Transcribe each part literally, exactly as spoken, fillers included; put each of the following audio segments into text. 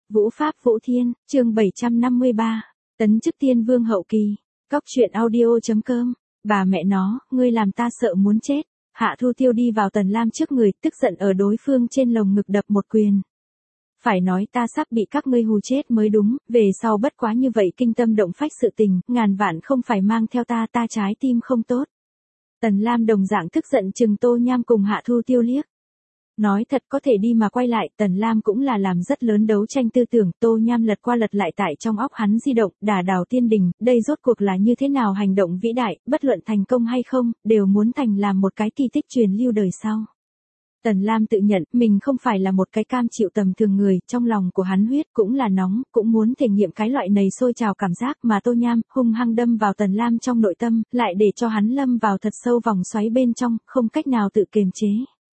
Vũ Pháp Vũ Thiên, chương bảy trăm năm mươi ba, tấn chức tiên vương hậu kỳ. Cóc truyện audio.com, bà mẹ nó, ngươi làm ta sợ muốn chết. Hạ Thu Tiêu đi vào Tần Lam trước người, tức giận ở đối phương trên lồng ngực đập một quyền. Phải nói ta sắp bị các ngươi hù chết mới đúng, về sau bất quá như vậy kinh tâm động phách sự tình, ngàn vạn không phải mang theo ta, ta trái tim không tốt. Tần Lam đồng dạng tức giận chừng Tô Nham cùng Hạ Thu Tiêu liếc. Nói thật có thể đi mà quay lại, Tần Lam cũng là làm rất lớn đấu tranh tư tưởng, Tô Nham lật qua lật lại tại trong óc hắn di động, đả đảo tiên đình, đây rốt cuộc là như thế nào hành động vĩ đại, bất luận thành công hay không, đều muốn thành làm một cái kỳ tích truyền lưu đời sau. Tần Lam tự nhận, mình không phải là một cái cam chịu tầm thường người, trong lòng của hắn huyết cũng là nóng, cũng muốn thể nghiệm cái loại này sôi trào cảm giác mà Tô Nham hung hăng đâm vào Tần Lam trong nội tâm, lại để cho hắn lâm vào thật sâu vòng xoáy bên trong, không cách nào tự kiềm chế.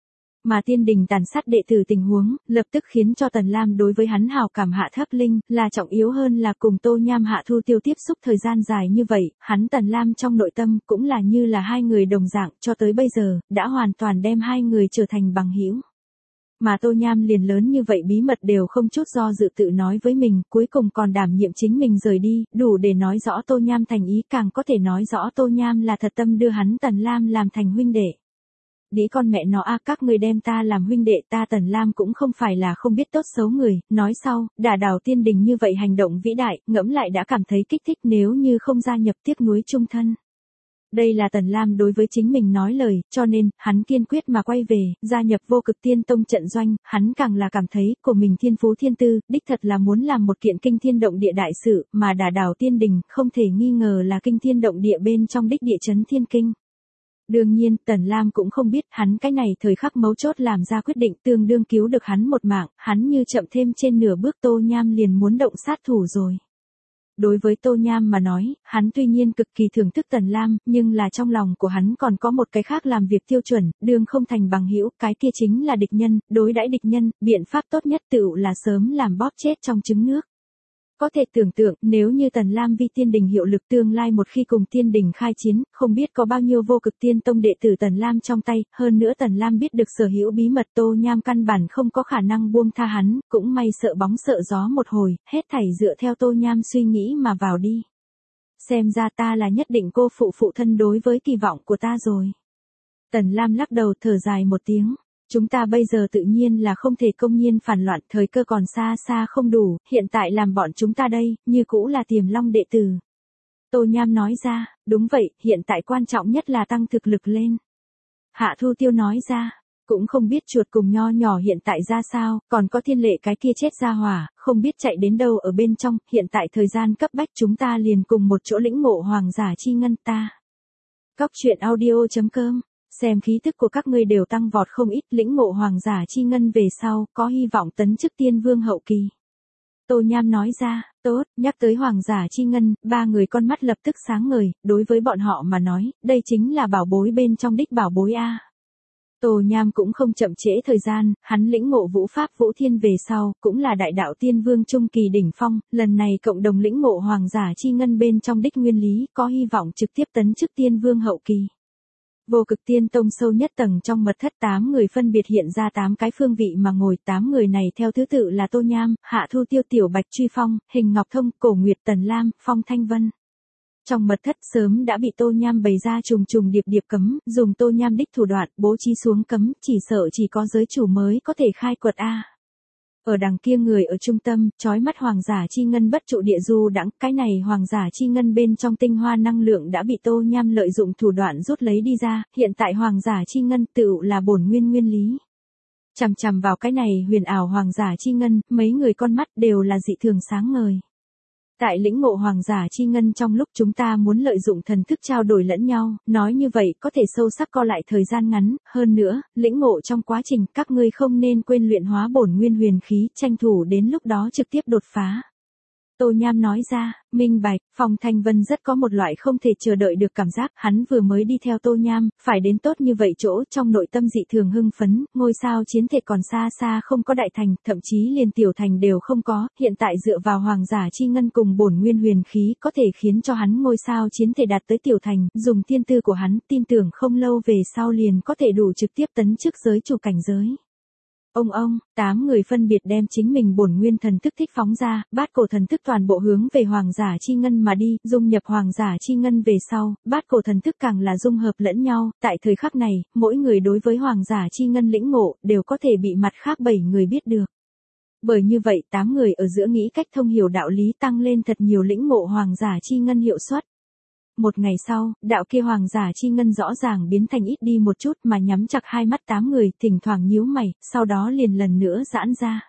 Mà tiên đình tàn sát đệ tử tình huống, lập tức khiến cho Tần Lam đối với hắn hào cảm hạ thấp linh, là trọng yếu hơn là cùng Tô Nham Hạ Thu Tiêu tiếp xúc thời gian dài như vậy, hắn Tần Lam trong nội tâm cũng là như là hai người đồng dạng, cho tới bây giờ, đã hoàn toàn đem hai người trở thành bằng hữu. Mà Tô Nham liền lớn như vậy bí mật đều không chút do dự tự nói với mình, cuối cùng còn đảm nhiệm chính mình rời đi, đủ để nói rõ Tô Nham thành ý, càng có thể nói rõ Tô Nham là thật tâm đưa hắn Tần Lam làm thành huynh đệ. Đĩ con mẹ nó a, các ngươi đem ta làm huynh đệ, ta Tần Lam cũng không phải là không biết tốt xấu người, nói sau, đả đảo tiên đình như vậy hành động vĩ đại, ngẫm lại đã cảm thấy kích thích, nếu như không gia nhập tiếc nuối chung thân. Đây là Tần Lam đối với chính mình nói lời, cho nên, hắn kiên quyết mà quay về, gia nhập vô cực tiên tông trận doanh, hắn càng là cảm thấy, của mình thiên phú thiên tư, đích thật là muốn làm một kiện kinh thiên động địa đại sự, mà đả đảo tiên đình, không thể nghi ngờ là kinh thiên động địa bên trong đích địa chấn thiên kinh. Đương nhiên, Tần Lam cũng không biết, hắn cái này thời khắc mấu chốt làm ra quyết định tương đương cứu được hắn một mạng, hắn như chậm thêm trên nửa bước Tô Nham liền muốn động sát thủ rồi. Đối với Tô Nham mà nói, hắn tuy nhiên cực kỳ thưởng thức Tần Lam, nhưng là trong lòng của hắn còn có một cái khác làm việc tiêu chuẩn, đương không thành bằng hữu, cái kia chính là địch nhân, đối đãi địch nhân, biện pháp tốt nhất tựu là sớm làm bóp chết trong trứng nước. Có thể tưởng tượng, nếu như Tần Lam vi tiên đình hiệu lực tương lai một khi cùng tiên đình khai chiến, không biết có bao nhiêu vô cực tiên tông đệ tử Tần Lam trong tay, hơn nữa Tần Lam biết được sở hữu bí mật Tô Nham căn bản không có khả năng buông tha hắn, cũng may sợ bóng sợ gió một hồi, hết thảy dựa theo Tô Nham suy nghĩ mà vào đi. Xem ra ta là nhất định cô phụ phụ thân đối với kỳ vọng của ta rồi. Tần Lam lắc đầu thở dài một tiếng. Chúng ta bây giờ tự nhiên là không thể công nhiên phản loạn, thời cơ còn xa xa không đủ, hiện tại làm bọn chúng ta đây, như cũ là Tiềm Long đệ tử. Tô Nham nói ra, đúng vậy, hiện tại quan trọng nhất là tăng thực lực lên. Hạ Thu Tiêu nói ra, cũng không biết chuột cùng nho nhỏ hiện tại ra sao, còn có Thiên Lệ cái kia chết ra hỏa, không biết chạy đến đâu ở bên trong, hiện tại thời gian cấp bách chúng ta liền cùng một chỗ lĩnh ngộ hoàng giả chi ngân ta. Cóc truyện audio.com, xem khí thức của các ngươi đều tăng vọt không ít, lĩnh ngộ hoàng giả chi ngân về sau, có hy vọng tấn chức tiên vương hậu kỳ. Tô Nham nói ra, tốt, nhắc tới hoàng giả chi ngân, ba người con mắt lập tức sáng ngời, đối với bọn họ mà nói, đây chính là bảo bối bên trong đích bảo bối a. Tô Nham cũng không chậm trễ thời gian, hắn lĩnh ngộ vũ pháp vũ thiên về sau, cũng là đại đạo tiên vương trung kỳ đỉnh phong, lần này cộng đồng lĩnh ngộ hoàng giả chi ngân bên trong đích nguyên lý, có hy vọng trực tiếp tấn chức tiên vương hậu kỳ. Vô cực tiên tông sâu nhất tầng trong mật thất, tám người phân biệt hiện ra tám cái phương vị mà ngồi, tám người này theo thứ tự là Tô Nham, Hạ Thu Tiêu, Tiểu Bạch Truy Phong, Hình Ngọc Thông, Cổ Nguyệt, Tần Lam, Phong Thanh Vân. Trong mật thất sớm đã bị Tô Nham bày ra trùng trùng điệp điệp cấm, dùng Tô Nham đích thủ đoạn bố trí xuống cấm, chỉ sợ chỉ có giới chủ mới có thể khai quật a. Ở đằng kia người ở trung tâm, chói mắt hoàng giả chi ngân bất trụ địa du đãng, cái này hoàng giả chi ngân bên trong tinh hoa năng lượng đã bị Tô Nham lợi dụng thủ đoạn rút lấy đi ra, hiện tại hoàng giả chi ngân tựu là bổn nguyên nguyên lý. Chằm chằm vào cái này huyền ảo hoàng giả chi ngân, mấy người con mắt đều là dị thường sáng ngời. Tại lĩnh ngộ hoàng giả chi ngân trong lúc chúng ta muốn lợi dụng thần thức trao đổi lẫn nhau, nói như vậy có thể sâu sắc co lại thời gian ngắn, hơn nữa, lĩnh ngộ trong quá trình các ngươi không nên quên luyện hóa bổn nguyên huyền khí, tranh thủ đến lúc đó trực tiếp đột phá. Tô Nham nói ra, minh bạch, Phong Thanh Vân rất có một loại không thể chờ đợi được cảm giác, hắn vừa mới đi theo Tô Nham, phải đến tốt như vậy chỗ, trong nội tâm dị thường hưng phấn, ngôi sao chiến thể còn xa xa không có đại thành, thậm chí liền tiểu thành đều không có, hiện tại dựa vào hoàng giả chi ngân cùng bổn nguyên huyền khí có thể khiến cho hắn ngôi sao chiến thể đạt tới tiểu thành, dùng tiên tư của hắn, tin tưởng không lâu về sau liền có thể đủ trực tiếp tấn chức giới chủ cảnh giới. Ông ông, tám người phân biệt đem chính mình bổn nguyên thần thức thích phóng ra, bát cổ thần thức toàn bộ hướng về hoàng giả chi ngân mà đi, dung nhập hoàng giả chi ngân về sau, bát cổ thần thức càng là dung hợp lẫn nhau, tại thời khắc này, mỗi người đối với hoàng giả chi ngân lĩnh ngộ, đều có thể bị mặt khác bảy người biết được. Bởi như vậy, tám người ở giữa nghĩ cách thông hiểu đạo lý tăng lên thật nhiều lĩnh ngộ hoàng giả chi ngân hiệu suất. Một ngày sau, đạo kia hoàng giả chi ngân rõ ràng biến thành ít đi một chút mà nhắm chặt hai mắt tám người, thỉnh thoảng nhíu mày, sau đó liền lần nữa giãn ra.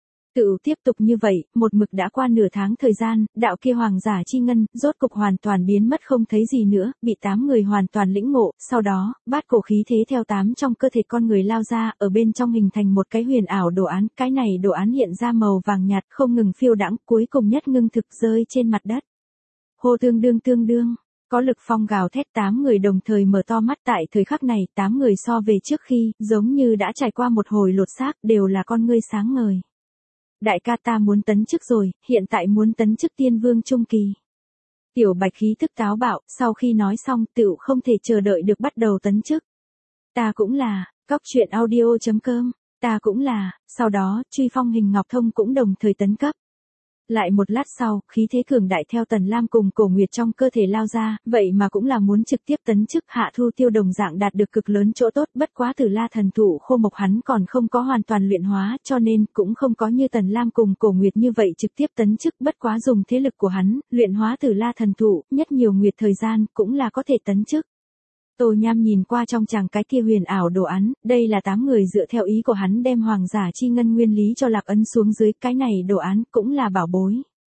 Tự tiếp tục như vậy, một mực đã qua nửa tháng thời gian, đạo kia hoàng giả chi ngân, rốt cục hoàn toàn biến mất không thấy gì nữa, bị tám người hoàn toàn lĩnh ngộ, sau đó, bát cổ khí thế theo tám trong cơ thể con người lao ra, ở bên trong hình thành một cái huyền ảo đồ án, cái này đồ án hiện ra màu vàng nhạt không ngừng phiêu đãng, cuối cùng nhất ngưng thực rơi trên mặt đất. Hô tương đương tương đương. Có lực phong gào thét tám người đồng thời mở to mắt tại thời khắc này, tám người so về trước khi, giống như đã trải qua một hồi lột xác, đều là con ngươi sáng ngời. Đại ca ta muốn tấn chức rồi, hiện tại muốn tấn chức tiên vương trung kỳ. Tiểu Bạch khí thức táo bạo, sau khi nói xong, tựu không thể chờ đợi được bắt đầu tấn chức. Ta cũng là, cóc truyện audio chấm com, ta cũng là, sau đó, Truy Phong Hình Ngọc Thông cũng đồng thời tấn cấp. Lại một lát sau, khí thế cường đại theo Tần Lam cùng Cổ Nguyệt trong cơ thể lao ra, vậy mà cũng là muốn trực tiếp tấn chức. Hạ Thu Tiêu đồng dạng đạt được cực lớn chỗ tốt, bất quá Tử La thần thụ khô mộc hắn còn không có hoàn toàn luyện hóa, cho nên cũng không có như Tần Lam cùng Cổ Nguyệt như vậy trực tiếp tấn chức, bất quá dùng thế lực của hắn, luyện hóa Tử La thần thụ, nhất nhiều nguyệt thời gian, cũng là có thể tấn chức. Tô Nham nhìn qua trong chàng cái kia huyền ảo đồ án, đây là tám người dựa theo ý của hắn đem hoàng giả chi ngân nguyên lý cho Lạc Ấn xuống dưới, cái này đồ án cũng là bảo bối.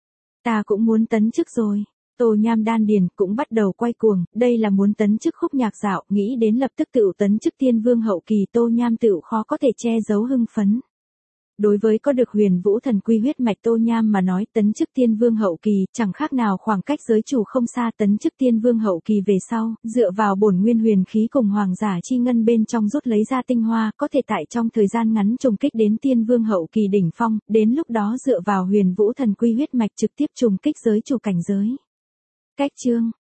Ta cũng muốn tấn chức rồi. Tô Nham đan điền cũng bắt đầu quay cuồng, đây là muốn tấn chức Khúc Nhạc Dạo, nghĩ đến lập tức tựu tấn chức tiên vương hậu kỳ, Tô Nham tựu khó có thể che giấu hưng phấn. Đối với có được huyền vũ thần quy huyết mạch Tô Nham mà nói, tấn chức tiên vương hậu kỳ, chẳng khác nào khoảng cách giới chủ không xa. Tấn chức tiên vương hậu kỳ về sau, dựa vào bổn nguyên huyền khí cùng hoàng giả chi ngân bên trong rút lấy ra tinh hoa, có thể tại trong thời gian ngắn trùng kích đến tiên vương hậu kỳ đỉnh phong, đến lúc đó dựa vào huyền vũ thần quy huyết mạch trực tiếp trùng kích giới chủ cảnh giới. Cách chương